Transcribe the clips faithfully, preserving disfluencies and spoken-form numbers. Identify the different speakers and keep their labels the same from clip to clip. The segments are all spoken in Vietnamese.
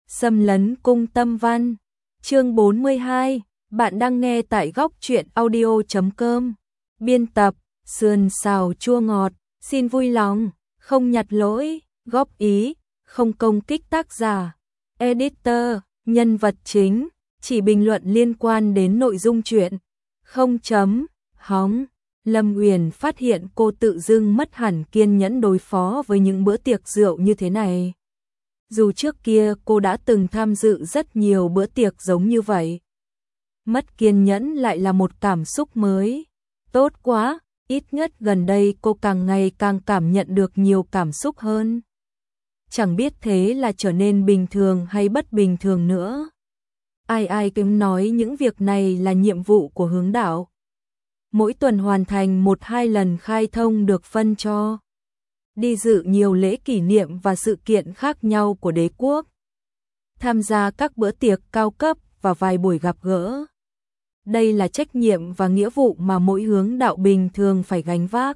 Speaker 1: Xâm lấn cung tâm văn. Chương bốn mươi hai, bạn đang nghe tại góc truyện audio chấm com. Biên tập, sườn xào chua ngọt, xin vui lòng, không nhặt lỗi, góp ý, không công kích tác giả. Editor, nhân vật chính, chỉ bình luận liên quan đến nội dung truyện. Không chấm, hóng. Lâm Uyển phát hiện cô tự dưng mất hẳn kiên nhẫn đối phó với những bữa tiệc rượu như thế này. Dù trước kia cô đã từng tham dự rất nhiều bữa tiệc giống như vậy. Mất kiên nhẫn lại là một cảm xúc mới. Tốt quá, ít nhất gần đây cô càng ngày càng cảm nhận được nhiều cảm xúc hơn. Chẳng biết thế là trở nên bình thường hay bất bình thường nữa. Ai ai cũng nói những việc này là nhiệm vụ của hướng đạo. Mỗi tuần hoàn thành một hai lần khai thông được phân cho. Đi dự nhiều lễ kỷ niệm và sự kiện khác nhau của đế quốc. Tham gia các bữa tiệc cao cấp và vài buổi gặp gỡ. Đây là trách nhiệm và nghĩa vụ mà mỗi hướng đạo bình thường phải gánh vác.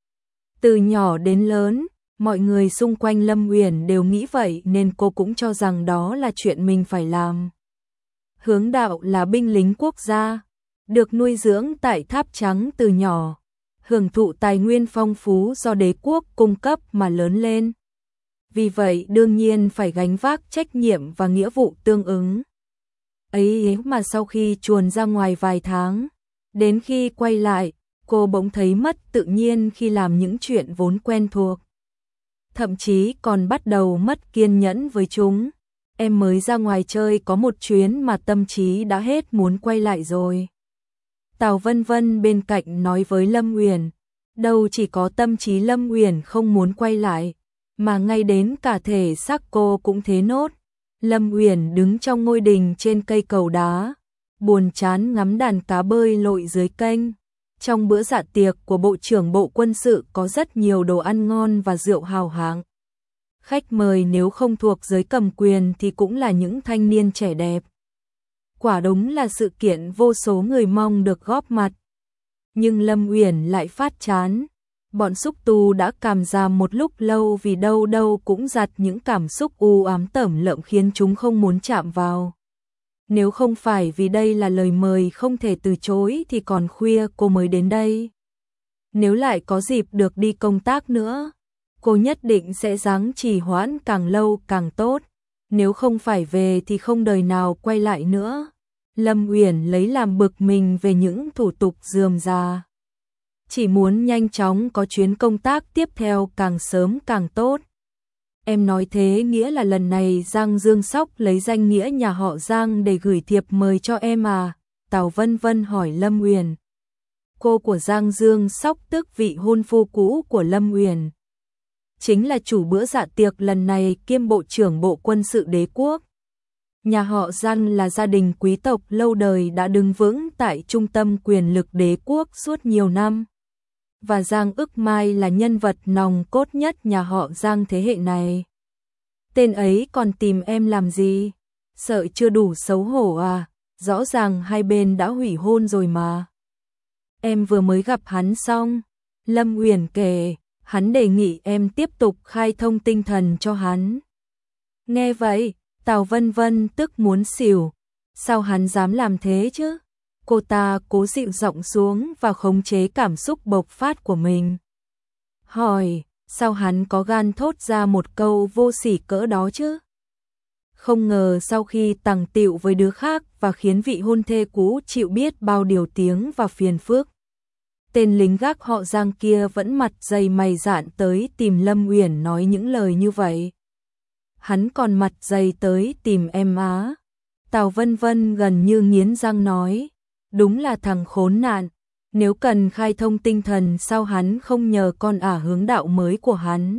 Speaker 1: Từ nhỏ đến lớn, mọi người xung quanh Lâm Uyển đều nghĩ vậy nên cô cũng cho rằng đó là chuyện mình phải làm. Hướng đạo là binh lính quốc gia, được nuôi dưỡng tại Tháp Trắng từ nhỏ, hưởng thụ tài nguyên phong phú do đế quốc cung cấp mà lớn lên. Vì vậy đương nhiên phải gánh vác trách nhiệm và nghĩa vụ tương ứng. Ấy mà sau khi chuồn ra ngoài vài tháng, đến khi quay lại, cô bỗng thấy mất tự nhiên khi làm những chuyện vốn quen thuộc. Thậm chí còn bắt đầu mất kiên nhẫn với chúng. Em mới ra ngoài chơi có một chuyến mà tâm trí đã hết muốn quay lại rồi. Tào Vân Vân bên cạnh nói với Lâm Uyển, đâu chỉ có tâm trí Lâm Uyển không muốn quay lại, mà ngay đến cả thể xác cô cũng thế nốt. Lâm Uyển đứng trong ngôi đình trên cây cầu đá, buồn chán ngắm đàn cá bơi lội dưới kênh. Trong bữa dạ tiệc của Bộ trưởng Bộ Quân sự có rất nhiều đồ ăn ngon và rượu hào hạng. Khách mời nếu không thuộc giới cầm quyền thì cũng là những thanh niên trẻ đẹp. Quả đúng là sự kiện vô số người mong được góp mặt. Nhưng Lâm Uyển lại phát chán. Bọn xúc tu đã càm ràm một lúc lâu vì đâu đâu cũng giặt những cảm xúc u ám tởm lợm khiến chúng không muốn chạm vào. Nếu không phải vì đây là lời mời không thể từ chối thì còn khuya cô mới đến đây. Nếu lại có dịp được đi công tác nữa, cô nhất định sẽ gắng trì hoãn càng lâu càng tốt. Nếu không phải về thì không đời nào quay lại nữa. Lâm Uyển lấy làm bực mình về những thủ tục rườm rà. Chỉ muốn nhanh chóng có chuyến công tác tiếp theo càng sớm càng tốt. Em nói thế nghĩa là lần này Giang Dương Sóc lấy danh nghĩa nhà họ Giang để gửi thiệp mời cho em à? Tào Vân Vân hỏi Lâm Uyển. Cô của Giang Dương Sóc tức vị hôn phu cũ của Lâm Uyển. Chính là chủ bữa dạ tiệc lần này kiêm Bộ trưởng Bộ Quân sự đế quốc. Nhà họ Giang là gia đình quý tộc lâu đời đã đứng vững tại trung tâm quyền lực đế quốc suốt nhiều năm. Và Giang Ức Mai là nhân vật nòng cốt nhất nhà họ Giang thế hệ này. Tên ấy còn tìm em làm gì? Sợ chưa đủ xấu hổ à? Rõ ràng hai bên đã hủy hôn rồi mà. Em vừa mới gặp hắn xong. Lâm Uyển kể, hắn đề nghị em tiếp tục khai thông tinh thần cho hắn. Nghe vậy, Tào Vân Vân tức muốn xỉu. Sao hắn dám làm thế chứ? Cô ta cố dịu giọng xuống và khống chế cảm xúc bộc phát của mình. Hỏi, sao hắn có gan thốt ra một câu vô sỉ cỡ đó chứ? Không ngờ sau khi tằng tịu với đứa khác và khiến vị hôn thê cũ chịu biết bao điều tiếng và phiền phức. Tên lính gác họ Giang kia vẫn mặt dày mày dạn tới tìm Lâm Uyển nói những lời như vậy. Hắn còn mặt dày tới tìm em á. Tào Vân Vân gần như nghiến răng nói. Đúng là thằng khốn nạn. Nếu cần khai thông tinh thần sao hắn không nhờ con ả hướng đạo mới của hắn.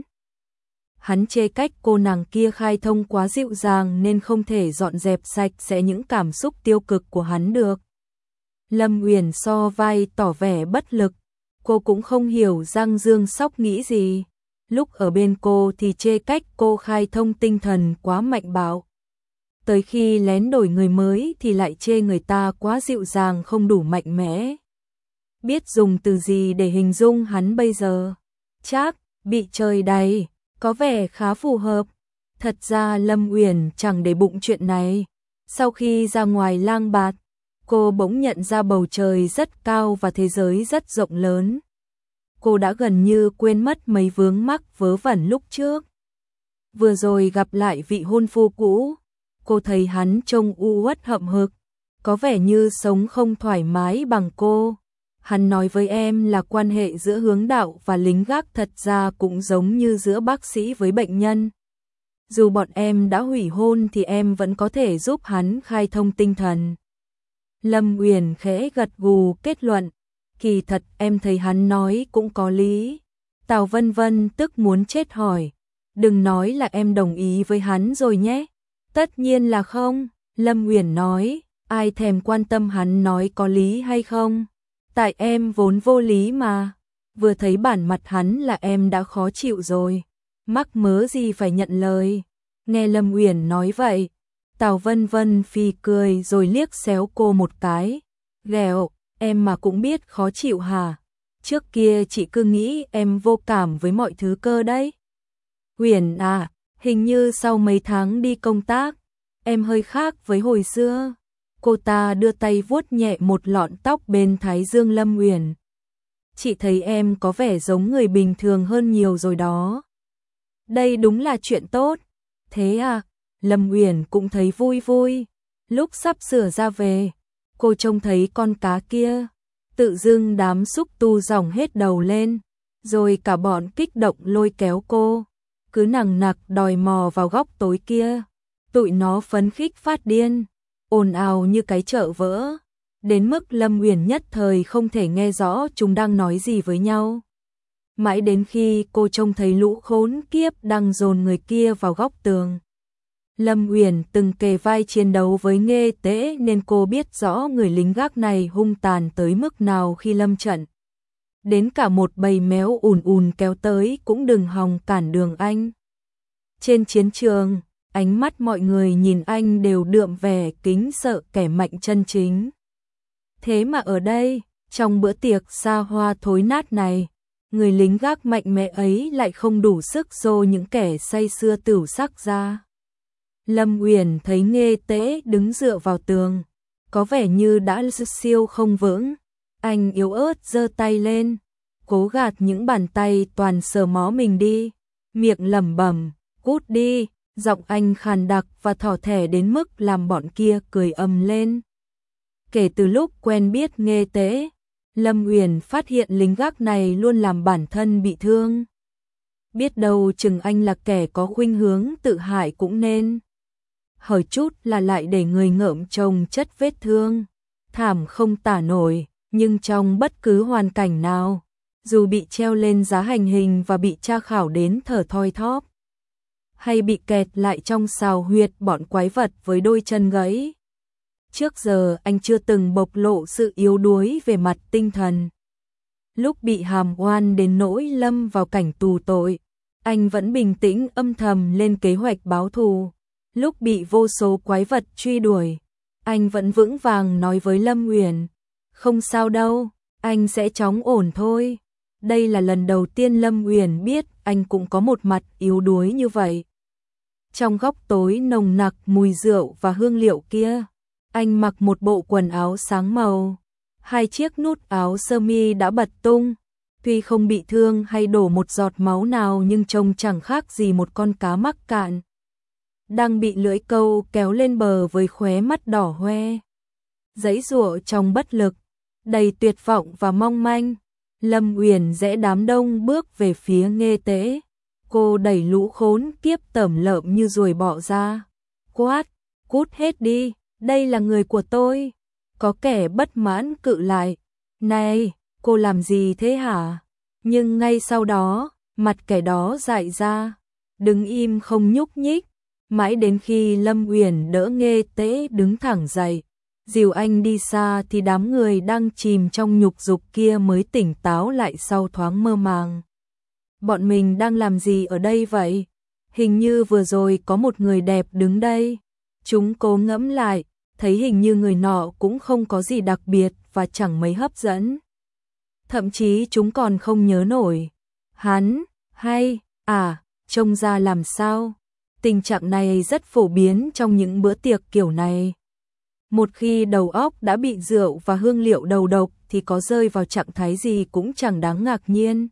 Speaker 1: Hắn chê cách cô nàng kia khai thông quá dịu dàng nên không thể dọn dẹp sạch sẽ những cảm xúc tiêu cực của hắn được. Lâm Uyển so vai tỏ vẻ bất lực. Cô cũng không hiểu Giang Dương Sóc nghĩ gì. Lúc ở bên cô thì chê cách cô khai thông tinh thần quá mạnh bạo. Tới khi lén đổi người mới thì lại chê người ta quá dịu dàng không đủ mạnh mẽ. Biết dùng từ gì để hình dung hắn bây giờ? Chắc, bị trời đày, có vẻ khá phù hợp. Thật ra Lâm Uyển chẳng để bụng chuyện này. Sau khi ra ngoài lang bạt, cô bỗng nhận ra bầu trời rất cao và thế giới rất rộng lớn. Cô đã gần như quên mất mấy vướng mắc vớ vẩn lúc trước. Vừa rồi gặp lại vị hôn phu cũ, cô thấy hắn trông u uất hậm hực, có vẻ như sống không thoải mái bằng cô. Hắn nói với em là quan hệ giữa hướng đạo và lính gác thật ra cũng giống như giữa bác sĩ với bệnh nhân. Dù bọn em đã hủy hôn thì em vẫn có thể giúp hắn khai thông tinh thần. Lâm Uyển khẽ gật gù kết luận, kỳ thật em thấy hắn nói cũng có lý. Tào Vân Vân tức muốn chết hỏi, đừng nói là em đồng ý với hắn rồi nhé. Tất nhiên là không, Lâm Uyển nói, ai thèm quan tâm hắn nói có lý hay không. Tại em vốn vô lý mà, vừa thấy bản mặt hắn là em đã khó chịu rồi. Mắc mớ gì phải nhận lời. Nghe Lâm Uyển nói vậy, Tào Vân Vân phì cười rồi liếc xéo cô một cái. Ghẹo, em mà cũng biết khó chịu hả? Trước kia chị cứ nghĩ em vô cảm với mọi thứ cơ đấy. Uyển à, hình như sau mấy tháng đi công tác, em hơi khác với hồi xưa. Cô ta đưa tay vuốt nhẹ một lọn tóc bên thái dương Lâm Uyển. Chị thấy em có vẻ giống người bình thường hơn nhiều rồi đó. Đây đúng là chuyện tốt. Thế à, Lâm Uyển cũng thấy vui vui. Lúc sắp sửa ra về, cô trông thấy con cá kia. Tự dưng đám xúc tu dòng hết đầu lên, rồi cả bọn kích động lôi kéo cô. Cứ nằng nặc đòi mò vào góc tối kia. Tụi nó phấn khích phát điên, ồn ào như cái chợ vỡ. Đến mức Lâm Uyển nhất thời không thể nghe rõ chúng đang nói gì với nhau. Mãi đến khi cô trông thấy lũ khốn kiếp đang dồn người kia vào góc tường. Lâm Uyển từng kề vai chiến đấu với Nghê Tế nên cô biết rõ người lính gác này hung tàn tới mức nào khi lâm trận. Đến cả một bầy méo ùn ùn kéo tới cũng đừng hòng cản đường anh. Trên chiến trường, ánh mắt mọi người nhìn anh đều đượm vẻ kính sợ kẻ mạnh chân chính. Thế mà ở đây, trong bữa tiệc xa hoa thối nát này, người lính gác mạnh mẽ ấy lại không đủ sức dô những kẻ say sưa tửu sắc ra. Lâm Uyển thấy Nghê Tế đứng dựa vào tường, có vẻ như đã siêu không vững. Anh yếu ớt giơ tay lên, cố gạt những bàn tay toàn sờ mó mình đi, miệng lẩm bẩm, cút đi, giọng anh khàn đặc và thỏ thẻ đến mức làm bọn kia cười ầm lên. Kể từ lúc quen biết Nghê Tế, Lâm Uyển phát hiện lính gác này luôn làm bản thân bị thương. Biết đâu chừng anh là kẻ có khuynh hướng tự hại cũng nên. Hỏi chút là lại để người ngợm chồng chất vết thương, thảm không tả nổi, nhưng trong bất cứ hoàn cảnh nào, dù bị treo lên giá hành hình và bị tra khảo đến thở thoi thóp, hay bị kẹt lại trong sào huyệt bọn quái vật với đôi chân gãy. Trước giờ anh chưa từng bộc lộ sự yếu đuối về mặt tinh thần. Lúc bị hàm oan đến nỗi lâm vào cảnh tù tội, anh vẫn bình tĩnh âm thầm lên kế hoạch báo thù. Lúc bị vô số quái vật truy đuổi, anh vẫn vững vàng nói với Lâm Uyển, không sao đâu, anh sẽ chóng ổn thôi. Đây là lần đầu tiên Lâm Uyển biết anh cũng có một mặt yếu đuối như vậy. Trong góc tối nồng nặc mùi rượu và hương liệu kia, anh mặc một bộ quần áo sáng màu, hai chiếc nút áo sơ mi đã bật tung, tuy không bị thương hay đổ một giọt máu nào nhưng trông chẳng khác gì một con cá mắc cạn đang bị lưỡi câu kéo lên bờ với khóe mắt đỏ hoe. Giãy giụa trong bất lực, đầy tuyệt vọng và mong manh, Lâm Uyển rẽ đám đông bước về phía Nghê Tế. Cô đẩy lũ khốn kiếp tởm lợm như ruồi bọ ra, quát, cút hết đi, đây là người của tôi. Có kẻ bất mãn cự lại, này, cô làm gì thế hả? Nhưng ngay sau đó, mặt kẻ đó dại ra, đứng im không nhúc nhích. Mãi đến khi Lâm Uyển đỡ Nghê Tế đứng thẳng dậy, dìu anh đi xa thì đám người đang chìm trong nhục dục kia mới tỉnh táo lại sau thoáng mơ màng. Bọn mình đang làm gì ở đây vậy? Hình như vừa rồi có một người đẹp đứng đây. Chúng cố ngẫm lại, thấy hình như người nọ cũng không có gì đặc biệt và chẳng mấy hấp dẫn. Thậm chí chúng còn không nhớ nổi. Hắn, hay, à, trông ra làm sao? Tình trạng này rất phổ biến trong những bữa tiệc kiểu này. Một khi đầu óc đã bị rượu và hương liệu đầu độc thì có rơi vào trạng thái gì cũng chẳng đáng ngạc nhiên.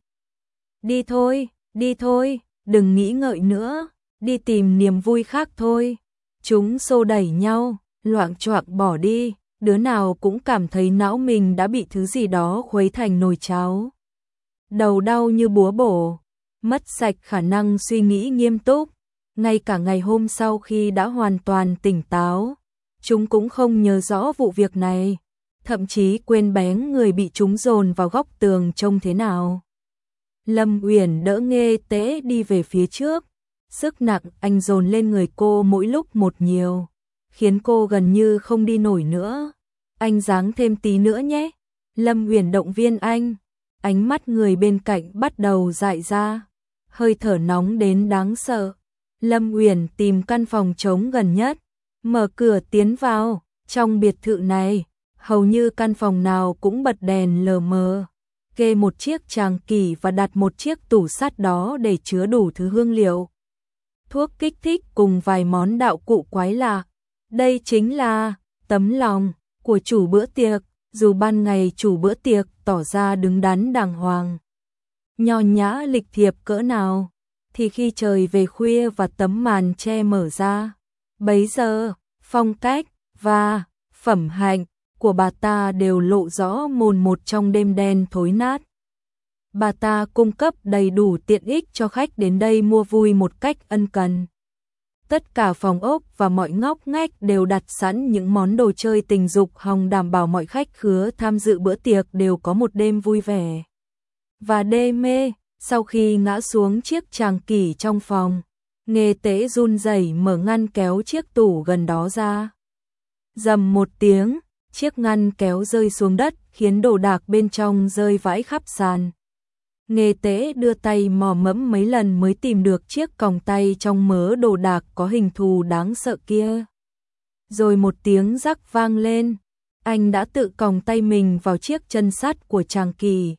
Speaker 1: Đi thôi, đi thôi, đừng nghĩ ngợi nữa, đi tìm niềm vui khác thôi. Chúng xô đẩy nhau, loạng choạng bỏ đi, đứa nào cũng cảm thấy não mình đã bị thứ gì đó khuấy thành nồi cháo. Đầu đau như búa bổ, mất sạch khả năng suy nghĩ nghiêm túc, ngay cả ngày hôm sau khi đã hoàn toàn tỉnh táo, chúng cũng không nhớ rõ vụ việc này, thậm chí quên bén người bị chúng dồn vào góc tường trông thế nào. Lâm Uyển đỡ Nghê Tế đi về phía trước, sức nặng anh dồn lên người cô mỗi lúc một nhiều, khiến cô gần như không đi nổi nữa. Anh ráng thêm tí nữa nhé. Lâm Uyển động viên anh, ánh mắt người bên cạnh bắt đầu dại ra, hơi thở nóng đến đáng sợ. Lâm Uyển tìm căn phòng trống gần nhất, mở cửa tiến vào. Trong biệt thự này, hầu như căn phòng nào cũng bật đèn lờ mờ, kê một chiếc tràng kỷ và đặt một chiếc tủ sắt đó để chứa đủ thứ hương liệu, thuốc kích thích cùng vài món đạo cụ quái lạ. Đây chính là tấm lòng của chủ bữa tiệc, dù ban ngày chủ bữa tiệc tỏ ra đứng đắn đàng hoàng, nho nhã lịch thiệp cỡ nào, thì khi trời về khuya và tấm màn che mở ra, bấy giờ phong cách và phẩm hạnh của bà ta đều lộ rõ mồn một trong đêm đen thối nát. Bà ta cung cấp đầy đủ tiện ích cho khách đến đây mua vui một cách ân cần. Tất cả phòng ốc và mọi ngóc ngách đều đặt sẵn những món đồ chơi tình dục hòng đảm bảo mọi khách khứa tham dự bữa tiệc đều có một đêm vui vẻ và đê mê. Sau khi ngã xuống chiếc tràng kỷ trong phòng, Nghê Tế run rẩy mở ngăn kéo chiếc tủ gần đó ra. Rầm một tiếng, chiếc ngăn kéo rơi xuống đất khiến đồ đạc bên trong rơi vãi khắp sàn. Nghê Tế đưa tay mò mẫm mấy lần mới tìm được chiếc còng tay trong mớ đồ đạc có hình thù đáng sợ kia. Rồi một tiếng rắc vang lên, anh đã tự còng tay mình vào chiếc chân sắt của tràng kỷ.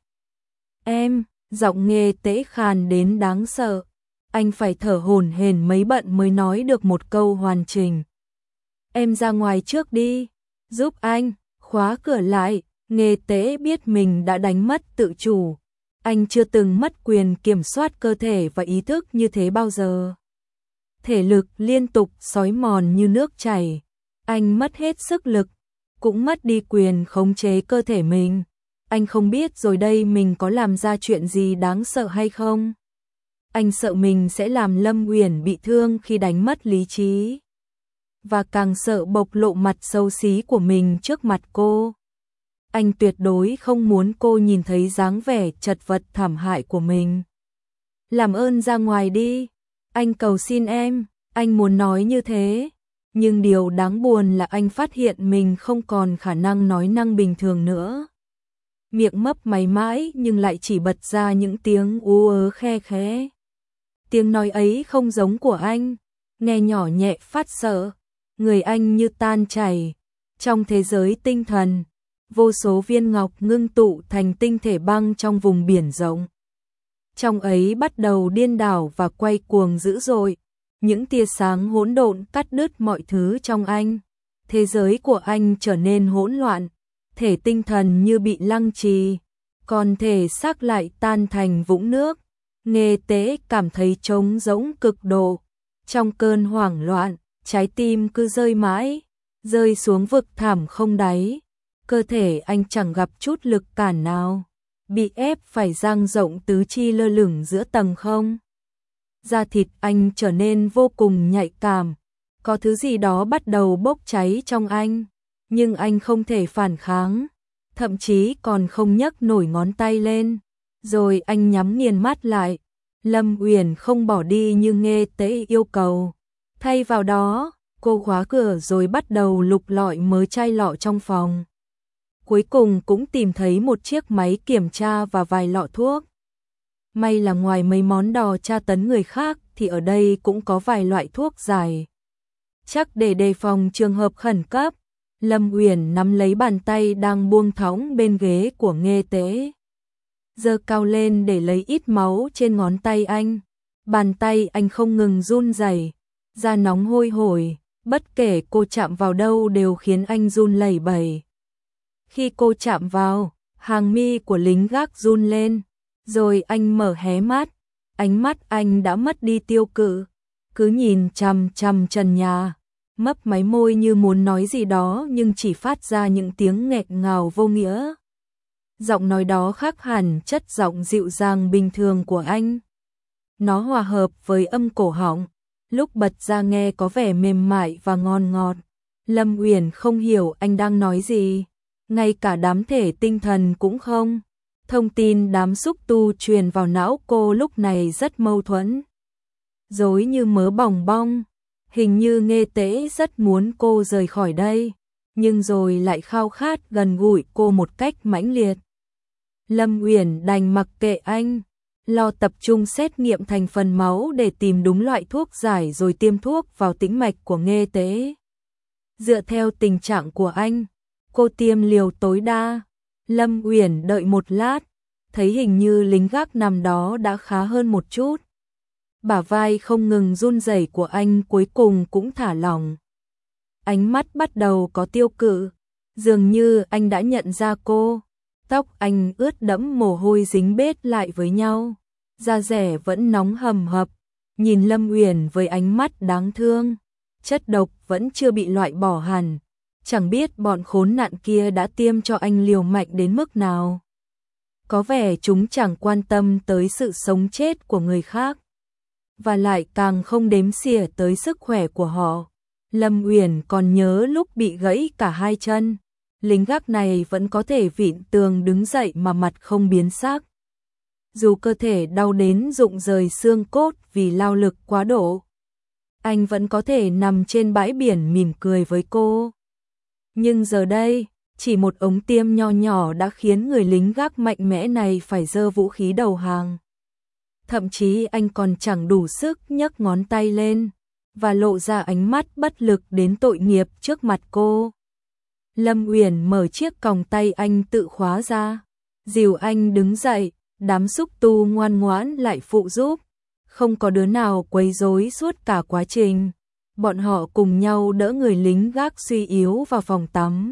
Speaker 1: Em, giọng Nghê Tế khàn đến đáng sợ. Anh phải thở hổn hển mấy bận mới nói được một câu hoàn chỉnh. Em ra ngoài trước đi, giúp anh, khóa cửa lại. Nghê Tế biết mình đã đánh mất tự chủ. Anh chưa từng mất quyền kiểm soát cơ thể và ý thức như thế bao giờ. Thể lực liên tục xói mòn như nước chảy. Anh mất hết sức lực, cũng mất đi quyền khống chế cơ thể mình. Anh không biết rồi đây mình có làm ra chuyện gì đáng sợ hay không. Anh sợ mình sẽ làm Lâm Uyển bị thương khi đánh mất lý trí. Và càng sợ bộc lộ mặt xấu xí của mình trước mặt cô. Anh tuyệt đối không muốn cô nhìn thấy dáng vẻ chật vật thảm hại của mình. Làm ơn ra ngoài đi, anh cầu xin em, anh muốn nói như thế. Nhưng điều đáng buồn là anh phát hiện mình không còn khả năng nói năng bình thường nữa. Miệng mấp máy mãi nhưng lại chỉ bật ra những tiếng ú ớ khe khẽ. Tiếng nói ấy không giống của anh, nghe nhỏ nhẹ phát sợ. Người anh như tan chảy. Trong thế giới tinh thần, vô số viên ngọc ngưng tụ thành tinh thể băng trong vùng biển rộng. Trong ấy bắt đầu điên đảo và quay cuồng dữ dội. Những tia sáng hỗn độn cắt đứt mọi thứ trong anh. Thế giới của anh trở nên hỗn loạn. Thể tinh thần như bị lăng trì, còn thể xác lại tan thành vũng nước. Nghê Tế cảm thấy trống rỗng cực độ. Trong cơn hoảng loạn, trái tim cứ rơi mãi, rơi xuống vực thẳm không đáy. Cơ thể anh chẳng gặp chút lực cản nào, bị ép phải dang rộng tứ chi lơ lửng giữa tầng không. Da thịt anh trở nên vô cùng nhạy cảm, có thứ gì đó bắt đầu bốc cháy trong anh, nhưng anh không thể phản kháng, thậm chí còn không nhấc nổi ngón tay lên. Rồi anh nhắm nghiền mắt lại. Lâm Uyển không bỏ đi như Nghê Tế yêu cầu. Thay vào đó, cô khóa cửa rồi bắt đầu lục lọi mớ chai lọ trong phòng. Cuối cùng cũng tìm thấy một chiếc máy kiểm tra và vài lọ thuốc. May là ngoài mấy món đò tra tấn người khác thì ở đây cũng có vài loại thuốc giải. Chắc để đề phòng trường hợp khẩn cấp. Lâm Uyển nắm lấy bàn tay đang buông thõng bên ghế của Nghê Tế, giơ cao lên để lấy ít máu trên ngón tay anh. Bàn tay anh không ngừng run rẩy, da nóng hôi hổi, bất kể cô chạm vào đâu đều khiến anh run lẩy bẩy. Khi cô chạm vào, hàng mi của lính gác run lên, rồi anh mở hé mắt, ánh mắt anh đã mất đi tiêu cự, cứ nhìn chằm chằm trần nhà, mấp máy môi như muốn nói gì đó nhưng chỉ phát ra những tiếng nghẹt ngào vô nghĩa. Giọng nói đó khác hẳn chất giọng dịu dàng bình thường của anh. Nó hòa hợp với âm cổ họng, lúc bật ra nghe có vẻ mềm mại và ngon ngọt. Lâm Uyển không hiểu anh đang nói gì, ngay cả đám thể tinh thần cũng không. Thông tin đám xúc tu truyền vào não cô lúc này rất mâu thuẫn, rối như mớ bòng bong. Hình như Nghê Tế rất muốn cô rời khỏi đây, nhưng rồi lại khao khát gần gũi cô một cách mãnh liệt. Lâm Uyển đành mặc kệ anh, lo tập trung xét nghiệm thành phần máu để tìm đúng loại thuốc giải rồi tiêm thuốc vào tĩnh mạch của Nghê Tế. Dựa theo tình trạng của anh, cô tiêm liều tối đa. Lâm Uyển đợi một lát, thấy hình như lính gác nằm đó đã khá hơn một chút. Bả vai không ngừng run rẩy của anh cuối cùng cũng thả lỏng. Ánh mắt bắt đầu có tiêu cự, dường như anh đã nhận ra cô. Tóc anh ướt đẫm mồ hôi dính bết lại với nhau, da dẻ vẫn nóng hầm hập, nhìn Lâm Uyển với ánh mắt đáng thương. Chất độc vẫn chưa bị loại bỏ hẳn, chẳng biết bọn khốn nạn kia đã tiêm cho anh liều mạnh đến mức nào. Có vẻ chúng chẳng quan tâm tới sự sống chết của người khác, và lại càng không đếm xỉa tới sức khỏe của họ. Lâm Uyển còn nhớ lúc bị gãy cả hai chân, lính gác này vẫn có thể vịn tường đứng dậy mà mặt không biến sắc. Dù cơ thể đau đến rụng rời xương cốt vì lao lực quá độ, anh vẫn có thể nằm trên bãi biển mỉm cười với cô. Nhưng giờ đây, chỉ một ống tiêm nho nhỏ đã khiến người lính gác mạnh mẽ này phải giơ vũ khí đầu hàng. Thậm chí anh còn chẳng đủ sức nhấc ngón tay lên, và lộ ra ánh mắt bất lực đến tội nghiệp trước mặt cô. Lâm Uyển mở chiếc còng tay anh tự khóa ra, dìu anh đứng dậy, đám xúc tu ngoan ngoãn lại phụ giúp. Không có đứa nào quấy rối suốt cả quá trình. Bọn họ cùng nhau đỡ người lính gác suy yếu vào phòng tắm,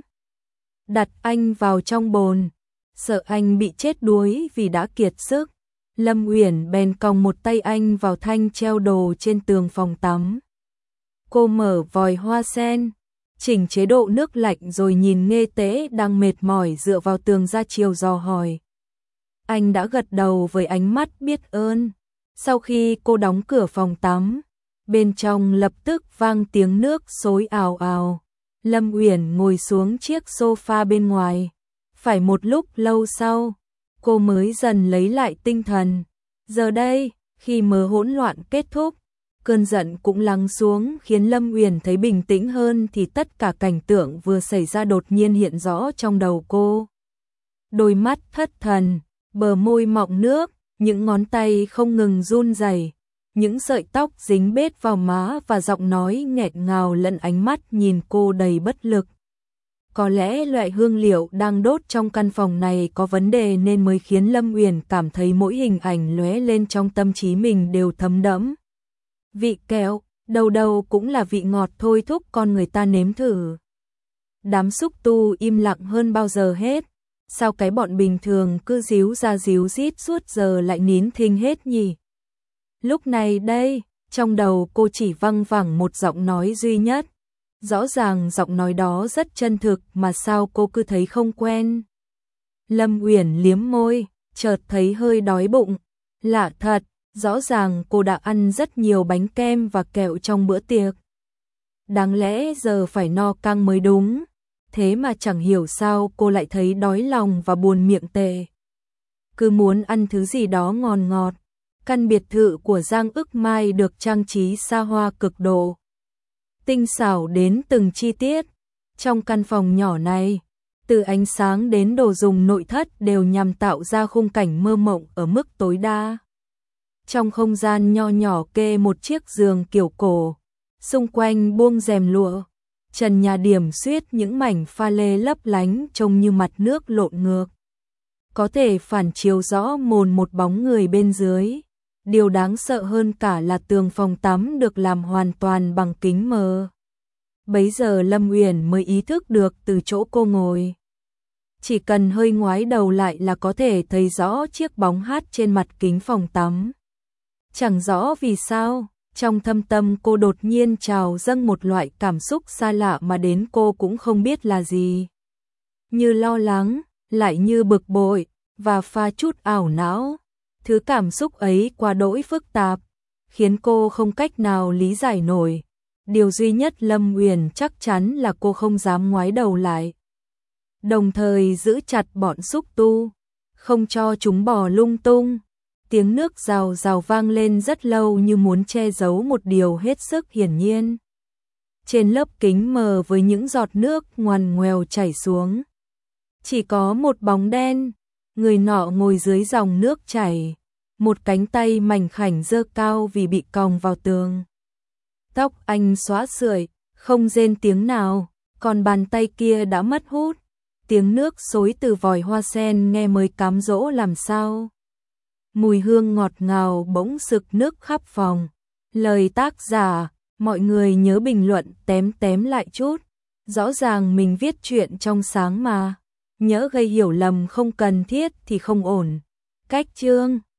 Speaker 1: đặt anh vào trong bồn, sợ anh bị chết đuối vì đã kiệt sức. Lâm Uyển bèn còng một tay anh vào thanh treo đồ trên tường phòng tắm. Cô mở vòi hoa sen, chỉnh chế độ nước lạnh rồi nhìn Nghê Tế đang mệt mỏi dựa vào tường ra chiều dò hỏi. Anh đã gật đầu với ánh mắt biết ơn. Sau khi cô đóng cửa phòng tắm, bên trong lập tức vang tiếng nước xối ào ào. Lâm Uyển ngồi xuống chiếc sofa bên ngoài. Phải một lúc lâu sau, cô mới dần lấy lại tinh thần. Giờ đây, khi mớ hỗn loạn kết thúc, cơn giận cũng lắng xuống khiến Lâm Uyển thấy bình tĩnh hơn thì tất cả cảnh tượng vừa xảy ra đột nhiên hiện rõ trong đầu cô. Đôi mắt thất thần, bờ môi mọng nước, những ngón tay không ngừng run rẩy, những sợi tóc dính bết vào má và giọng nói nghẹt ngào lẫn ánh mắt nhìn cô đầy bất lực. Có lẽ loại hương liệu đang đốt trong căn phòng này có vấn đề nên mới khiến Lâm Uyển cảm thấy mỗi hình ảnh lóe lên trong tâm trí mình đều thấm đẫm vị kẹo, đầu đầu cũng là vị ngọt thôi thúc con người ta nếm thử. Đám xúc tu im lặng hơn bao giờ hết. Sao cái bọn bình thường cứ díu ra díu dít suốt giờ lại nín thinh hết nhỉ? Lúc này đây, trong đầu cô chỉ văng vẳng một giọng nói duy nhất. Rõ ràng giọng nói đó rất chân thực mà sao cô cứ thấy không quen. Lâm Uyển liếm môi, chợt thấy hơi đói bụng. Lạ thật, rõ ràng cô đã ăn rất nhiều bánh kem và kẹo trong bữa tiệc. Đáng lẽ giờ phải no căng mới đúng. Thế mà chẳng hiểu sao cô lại thấy đói lòng và buồn miệng tệ. Cứ muốn ăn thứ gì đó ngon ngọt. Căn biệt thự của Giang Ức Mai được trang trí xa hoa cực độ, tinh xảo đến từng chi tiết. Trong căn phòng nhỏ này, từ ánh sáng đến đồ dùng nội thất đều nhằm tạo ra khung cảnh mơ mộng ở mức tối đa. Trong không gian nho nhỏ kê một chiếc giường kiểu cổ, xung quanh buông rèm lụa. Trần nhà điểm xuyết những mảnh pha lê lấp lánh trông như mặt nước lộn ngược. Có thể phản chiếu rõ mồn một bóng người bên dưới. Điều đáng sợ hơn cả là tường phòng tắm được làm hoàn toàn bằng kính mờ. Bấy giờ Lâm Uyển mới ý thức được từ chỗ cô ngồi. Chỉ cần hơi ngoái đầu lại là có thể thấy rõ chiếc bóng hát trên mặt kính phòng tắm. Chẳng rõ vì sao, trong thâm tâm cô đột nhiên trào dâng một loại cảm xúc xa lạ mà đến cô cũng không biết là gì. Như lo lắng, lại như bực bội, và pha chút ảo não. Thứ cảm xúc ấy quá đỗi phức tạp, khiến cô không cách nào lý giải nổi. Điều duy nhất Lâm Uyển chắc chắn là cô không dám ngoái đầu lại. Đồng thời giữ chặt bọn xúc tu, không cho chúng bò lung tung. Tiếng nước rào rào vang lên rất lâu như muốn che giấu một điều hết sức hiển nhiên. Trên lớp kính mờ với những giọt nước ngoằn ngoèo chảy xuống, chỉ có một bóng đen, người nọ ngồi dưới dòng nước chảy, một cánh tay mảnh khảnh giơ cao vì bị còng vào tường. Tóc anh xõa sưởi, không rên tiếng nào, còn bàn tay kia đã mất hút. Tiếng nước xối từ vòi hoa sen nghe mới cám dỗ làm sao. Mùi hương ngọt ngào bỗng sực nước khắp phòng. Lời tác giả, mọi người nhớ bình luận tém tém lại chút. Rõ ràng mình viết chuyện trong sáng mà. Nhớ gây hiểu lầm không cần thiết thì không ổn. Cách chương